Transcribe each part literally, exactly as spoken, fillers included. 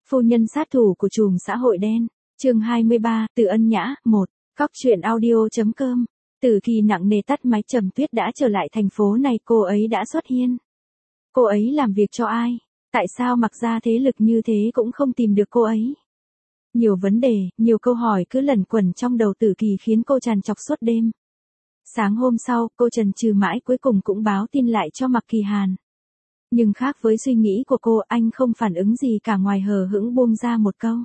Phu nhân sát thủ của trùm xã hội đen. Chương hai mươi ba, Từ Ân Nhã, một. Cóc truyện audio.com. Từ Kỳ nặng nề tắt máy, Trầm Tuyết đã trở lại thành phố này, cô ấy đã xuất hiện. Cô ấy làm việc cho ai? Tại sao mặc ra thế lực như thế cũng không tìm được cô ấy? Nhiều vấn đề, nhiều câu hỏi cứ lẩn quẩn trong đầu Tử Kỳ khiến cô trằn trọc suốt đêm. Sáng hôm sau, cô chần chừ mãi cuối cùng cũng báo tin lại cho Mạc Kỳ Hàn. Nhưng khác với suy nghĩ của cô, anh không phản ứng gì cả ngoài hờ hững buông ra một câu.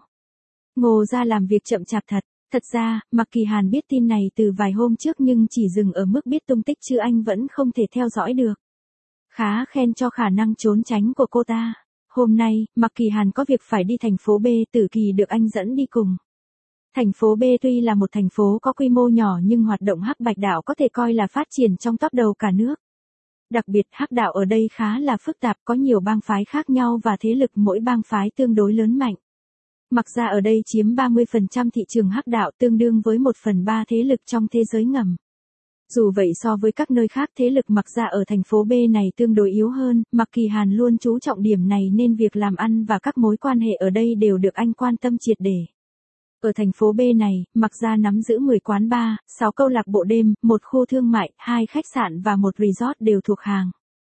Ngô ra làm việc chậm chạp thật. Thật ra, Mạc Kỳ Hàn biết tin này từ vài hôm trước nhưng chỉ dừng ở mức biết tung tích chứ anh vẫn không thể theo dõi được. Khá khen cho khả năng trốn tránh của cô ta. Hôm nay, Mạc Kỳ Hàn có việc phải đi thành phố B, Tử Kỳ được anh dẫn đi cùng. Thành phố B tuy là một thành phố có quy mô nhỏ nhưng hoạt động hắc bạch đạo có thể coi là phát triển trong top đầu cả nước. Đặc biệt hắc đạo ở đây khá là phức tạp, có nhiều bang phái khác nhau và thế lực mỗi bang phái tương đối lớn mạnh. Mặc ra ở đây chiếm ba mươi phần trăm thị trường hắc đạo, tương đương với một phần ba thế lực trong thế giới ngầm. Dù vậy so với các nơi khác, thế lực mặc ra ở thành phố B này tương đối yếu hơn, Mạc Kỳ Hàn luôn chú trọng điểm này nên việc làm ăn và các mối quan hệ ở đây đều được anh quan tâm triệt để. Ở thành phố B này, Mặc ra nắm giữ mười quán bar, sáu câu lạc bộ đêm, một khu thương mại, hai khách sạn và một resort đều thuộc hàng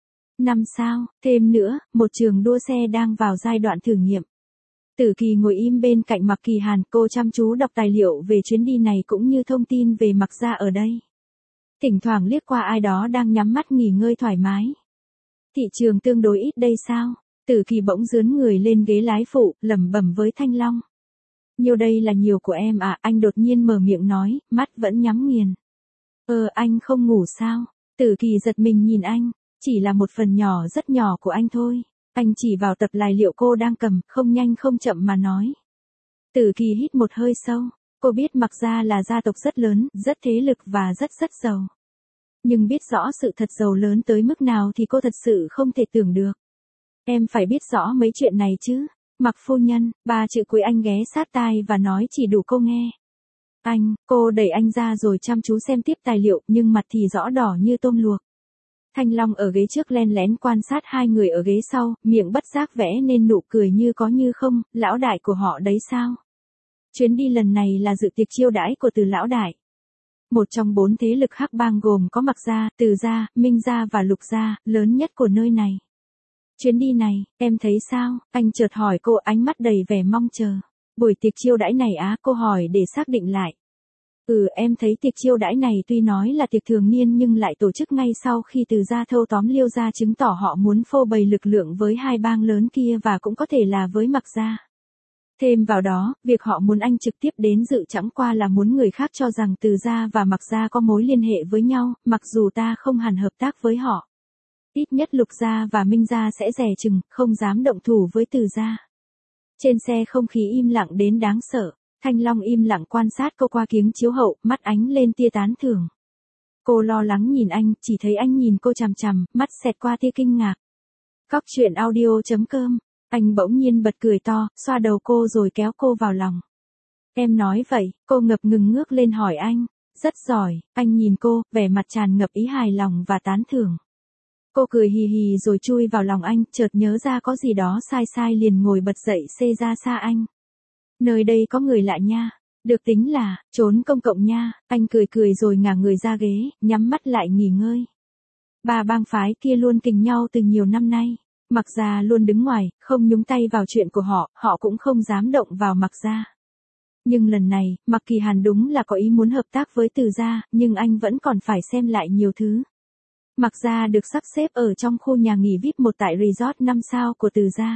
năm sao, thêm nữa, một trường đua xe đang vào giai đoạn thử nghiệm. Tử Kỳ ngồi im bên cạnh Mạc Kỳ Hàn, cô chăm chú đọc tài liệu về chuyến đi này cũng như thông tin về Mặc ra ở đây. Thỉnh thoảng liếc qua ai đó đang nhắm mắt nghỉ ngơi thoải mái. Thị trường tương đối ít đây sao? Tử Kỳ bỗng dướn người lên ghế lái phụ, lẩm bẩm với Thanh Long. Nhiều đây là nhiều của em à, anh đột nhiên mở miệng nói, mắt vẫn nhắm nghiền. Ờ, anh không ngủ sao? Tử Kỳ giật mình nhìn anh, chỉ là một phần nhỏ rất nhỏ của anh thôi. Anh chỉ vào tập tài liệu cô đang cầm, không nhanh không chậm mà nói. Tử Kỳ hít một hơi sâu, cô biết Mặc ra là gia tộc rất lớn, rất thế lực và rất rất giàu. Nhưng biết rõ sự thật giàu lớn tới mức nào thì cô thật sự không thể tưởng được. Em phải biết rõ mấy chuyện này chứ. Mặc phu nhân, ba chữ cuối anh ghé sát tai và nói chỉ đủ cô nghe. Anh, cô đẩy anh ra rồi chăm chú xem tiếp tài liệu nhưng mặt thì rõ đỏ như tôm luộc. Thanh Long ở ghế trước len lén quan sát hai người ở ghế sau, miệng bất giác vẽ nên nụ cười như có như không, lão đại của họ đấy sao? Chuyến đi lần này là dự tiệc chiêu đãi của Từ lão đại. Một trong bốn thế lực hắc bang gồm có Mặc gia, Từ gia, Minh gia và Lục gia, lớn nhất của nơi này. Chuyến đi này, em thấy sao? Anh chợt hỏi cô, ánh mắt đầy vẻ mong chờ. Buổi tiệc chiêu đãi này á, cô hỏi để xác định lại. Ừ, em thấy tiệc chiêu đãi này tuy nói là tiệc thường niên nhưng lại tổ chức ngay sau khi Từ gia thâu tóm Liêu gia, chứng tỏ họ muốn phô bày lực lượng với hai bang lớn kia và cũng có thể là với Mặc gia. Thêm vào đó, việc họ muốn anh trực tiếp đến dự chẳng qua là muốn người khác cho rằng Từ gia và Mặc gia có mối liên hệ với nhau, mặc dù ta không hẳn hợp tác với họ. Ít nhất Lục gia và Minh gia sẽ dè chừng, không dám động thủ với Từ gia. Trên xe không khí im lặng đến đáng sợ. Thanh Long im lặng quan sát cô qua kiếng chiếu hậu, mắt ánh lên tia tán thưởng. Cô lo lắng nhìn anh, chỉ thấy anh nhìn cô chằm chằm, mắt xẹt qua tia kinh ngạc. Cóc truyện audio.com. Anh bỗng nhiên bật cười to, xoa đầu cô rồi kéo cô vào lòng. Em nói vậy, cô ngập ngừng ngước lên hỏi anh. Rất giỏi, anh nhìn cô, vẻ mặt tràn ngập ý hài lòng và tán thưởng. Cô cười hì hì rồi chui vào lòng anh, chợt nhớ ra có gì đó sai sai liền ngồi bật dậy xê ra xa anh. Nơi đây có người lạ nha. Được tính là, trốn công cộng nha. Anh cười cười rồi ngả người ra ghế, nhắm mắt lại nghỉ ngơi. Ba bang phái kia luôn kình nhau từ nhiều năm nay. Mặc ra luôn đứng ngoài, không nhúng tay vào chuyện của họ, họ cũng không dám động vào Mặc ra. Nhưng lần này, Mạc Kỳ Hàn đúng là có ý muốn hợp tác với Từ gia, nhưng anh vẫn còn phải xem lại nhiều thứ. Mặc ra được sắp xếp ở trong khu nhà nghỉ vi ai pi một tại resort năm sao của Từ gia.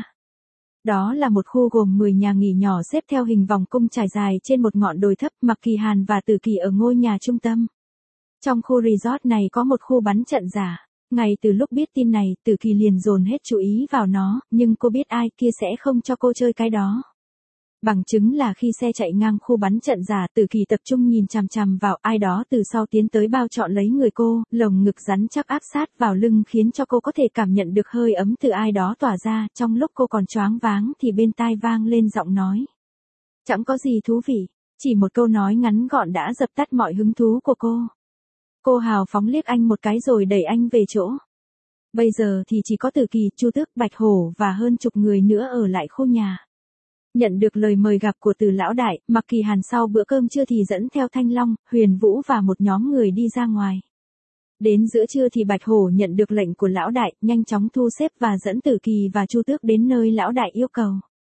Đó là một khu gồm mười nhà nghỉ nhỏ xếp theo hình vòng cung trải dài trên một ngọn đồi thấp. Mạc Kỳ Hàn và Tử Kỳ ở ngôi nhà trung tâm. Trong khu resort này có một khu bắn trận giả. Ngay từ lúc biết tin này, Tử Kỳ liền dồn hết chú ý vào nó, nhưng cô biết ai kia sẽ không cho cô chơi cái đó. Bằng chứng là khi xe chạy ngang khu bắn trận giả, Tử Kỳ tập trung nhìn chằm chằm vào ai đó từ sau tiến tới bao trọn lấy người cô, lồng ngực rắn chắc áp sát vào lưng khiến cho cô có thể cảm nhận được hơi ấm từ ai đó tỏa ra. Trong lúc cô còn choáng váng thì bên tai vang lên giọng nói. Chẳng có gì thú vị, chỉ một câu nói ngắn gọn đã dập tắt mọi hứng thú của cô. Cô hào phóng liếc anh một cái rồi đẩy anh về chỗ. Bây giờ thì chỉ có Tử Kỳ, Chu Tước, Bạch Hổ và hơn chục người nữa ở lại khu nhà. Nhận được lời mời gặp của Từ lão đại, Mạc Kỳ Hàn sau bữa cơm trưa thì dẫn theo Thanh Long, Huyền Vũ và một nhóm người đi ra ngoài. Đến giữa trưa thì Bạch Hổ nhận được lệnh của lão đại, nhanh chóng thu xếp và dẫn Tử Kỳ và Chu Tước đến nơi lão đại yêu cầu.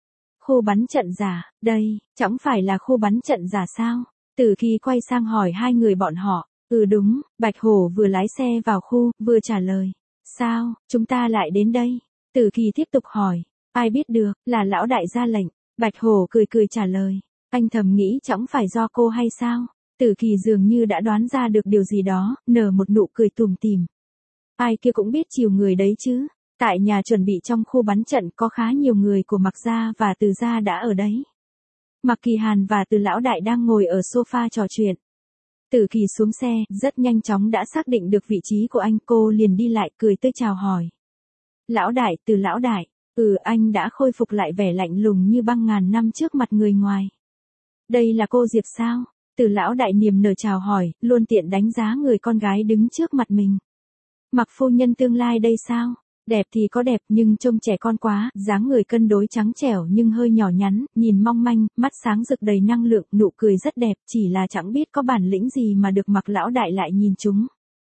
Khu bắn trận giả, đây, chẳng phải là khu bắn trận giả sao? Tử Kỳ quay sang hỏi hai người bọn họ. Ừ đúng, Bạch Hổ vừa lái xe vào khu, vừa trả lời. Sao, chúng ta lại đến đây? Tử Kỳ tiếp tục hỏi. Ai biết được, là lão đại ra lệnh. Bạch Hổ cười cười trả lời. Anh thầm nghĩ chẳng phải do cô hay sao? Tử Kỳ dường như đã đoán ra được điều gì đó, nở một nụ cười tủm tỉm. Ai kia cũng biết chiều người đấy chứ. Tại nhà chuẩn bị trong khu bắn trận có khá nhiều người của Mạc gia và Từ gia đã ở đấy. Mạc Kỳ Hàn và Từ lão đại đang ngồi ở sofa trò chuyện. Tử Kỳ xuống xe, rất nhanh chóng đã xác định được vị trí của anh, cô liền đi lại cười tươi chào hỏi. Lão đại, Từ lão đại, ừ anh đã khôi phục lại vẻ lạnh lùng như băng ngàn năm trước mặt người ngoài. Đây là cô Diệp sao? Từ lão đại niềm nở chào hỏi, luôn tiện đánh giá người con gái đứng trước mặt mình. Mặc phu nhân tương lai đây sao? Đẹp thì có đẹp nhưng trông trẻ con quá, dáng người cân đối trắng trẻo nhưng hơi nhỏ nhắn, nhìn mong manh, mắt sáng rực đầy năng lượng, nụ cười rất đẹp, chỉ là chẳng biết có bản lĩnh gì mà được Mặc lão đại lại nhìn chúng.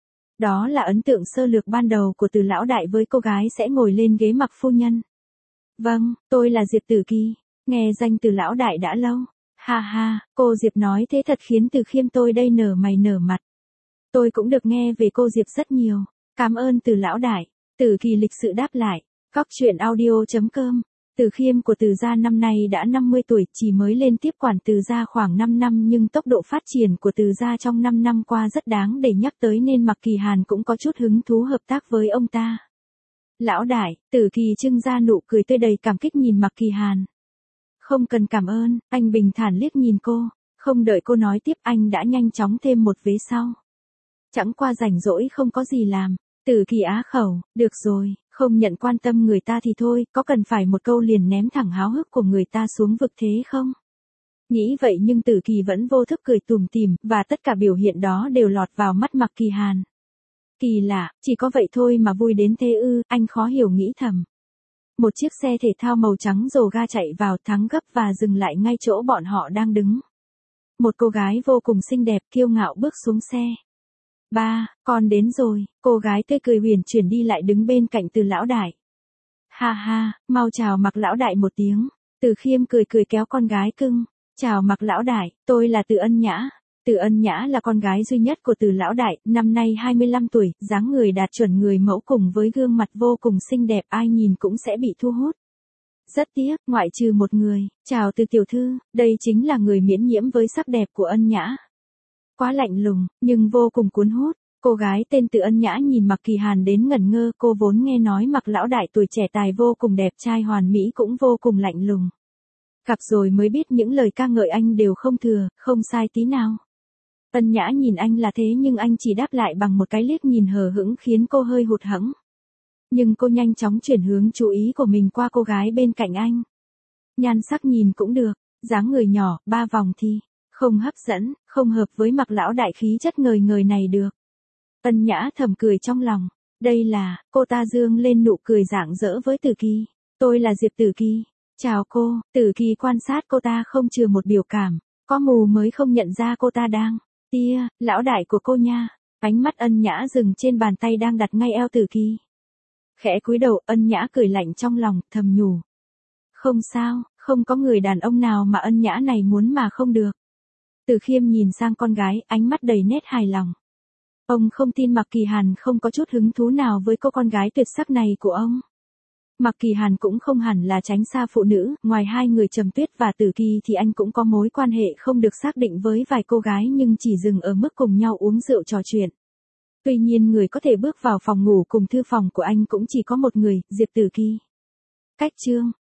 Đó là ấn tượng sơ lược ban đầu của Từ lão đại với cô gái sẽ ngồi lên ghế Mặc phu nhân. Vâng, tôi là Diệp Tử Kỳ, nghe danh Từ lão đại đã lâu. Ha ha, cô Diệp nói thế thật khiến Từ Khiêm tôi đây nở mày nở mặt. Tôi cũng được nghe về cô Diệp rất nhiều. Cảm ơn Từ lão đại. Tử Kỳ lịch sự đáp lại. Góc truyện audio chấm com. Từ Khiêm của Từ gia năm nay đã năm mươi tuổi, chỉ mới lên tiếp quản Từ gia khoảng năm năm nhưng tốc độ phát triển của Từ gia trong năm năm qua rất đáng để nhắc tới nên Mạc Kỳ Hàn cũng có chút hứng thú hợp tác với ông ta. Lão đại, Tử Kỳ trưng ra nụ cười tươi đầy cảm kích nhìn Mạc Kỳ Hàn. Không cần cảm ơn, anh bình thản liếc nhìn cô, không đợi cô nói tiếp anh đã nhanh chóng thêm một vế sau. Chẳng qua rảnh rỗi không có gì làm. Tử Kỳ á khẩu, được rồi, không nhận quan tâm người ta thì thôi, có cần phải một câu liền ném thẳng háo hức của người ta xuống vực thế không? Nghĩ vậy nhưng Tử Kỳ vẫn vô thức cười tủm tỉm, và tất cả biểu hiện đó đều lọt vào mắt Mạc Kỳ Hàn. Kỳ lạ, chỉ có vậy thôi mà vui đến thế ư, anh khó hiểu nghĩ thầm. Một chiếc xe thể thao màu trắng rồ ga chạy vào thắng gấp và dừng lại ngay chỗ bọn họ đang đứng. Một cô gái vô cùng xinh đẹp kiêu ngạo bước xuống xe. Ba, con đến rồi, cô gái tươi cười huyền chuyển đi lại đứng bên cạnh Từ lão đại. Ha ha, mau chào Mạc lão đại một tiếng. Từ Khiêm cười cười kéo con gái cưng. Chào Mạc lão đại, tôi là Từ Ân Nhã. Từ Ân Nhã là con gái duy nhất của Từ lão đại, năm nay hai mươi lăm tuổi, dáng người đạt chuẩn người mẫu cùng với gương mặt vô cùng xinh đẹp ai nhìn cũng sẽ bị thu hút. Rất tiếc, ngoại trừ một người, chào Từ tiểu thư, đây chính là người miễn nhiễm với sắc đẹp của Ân Nhã. Quá lạnh lùng, nhưng vô cùng cuốn hút. Cô gái tên Từ Ân Nhã nhìn Mạc Kỳ Hàn đến ngẩn ngơ, cô vốn nghe nói Mạc lão đại tuổi trẻ tài vô cùng đẹp trai hoàn mỹ cũng vô cùng lạnh lùng. Gặp rồi mới biết những lời ca ngợi anh đều không thừa, không sai tí nào. Ân Nhã nhìn anh là thế nhưng anh chỉ đáp lại bằng một cái liếc nhìn hờ hững khiến cô hơi hụt hẫng. Nhưng cô nhanh chóng chuyển hướng chú ý của mình qua cô gái bên cạnh anh. Nhan sắc nhìn cũng được, dáng người nhỏ, ba vòng thì không hấp dẫn, không hợp với Mạc lão đại khí chất ngời ngời này được. Ân Nhã thầm cười trong lòng, đây là, cô ta dương lên nụ cười rạng rỡ với Tử Kỳ. Tôi là Diệp Tử Kỳ. Chào cô, Tử Kỳ quan sát cô ta không chừa một biểu cảm, có mù mới không nhận ra cô ta đang tia, lão đại của cô nha. Ánh mắt Ân Nhã dừng trên bàn tay đang đặt ngay eo Tử Kỳ. Khẽ cúi đầu, Ân Nhã cười lạnh trong lòng, thầm nhủ. Không sao, không có người đàn ông nào mà Ân Nhã này muốn mà không được. Từ Khiêm nhìn sang con gái, ánh mắt đầy nét hài lòng. Ông không tin Mạc Kỳ Hàn không có chút hứng thú nào với cô con gái tuyệt sắc này của ông. Mạc Kỳ Hàn cũng không hẳn là tránh xa phụ nữ, ngoài hai người Trầm Tuyết và Tử Kỳ thì anh cũng có mối quan hệ không được xác định với vài cô gái nhưng chỉ dừng ở mức cùng nhau uống rượu trò chuyện. Tuy nhiên người có thể bước vào phòng ngủ cùng thư phòng của anh cũng chỉ có một người, Diệp Tử Kỳ. Cách chương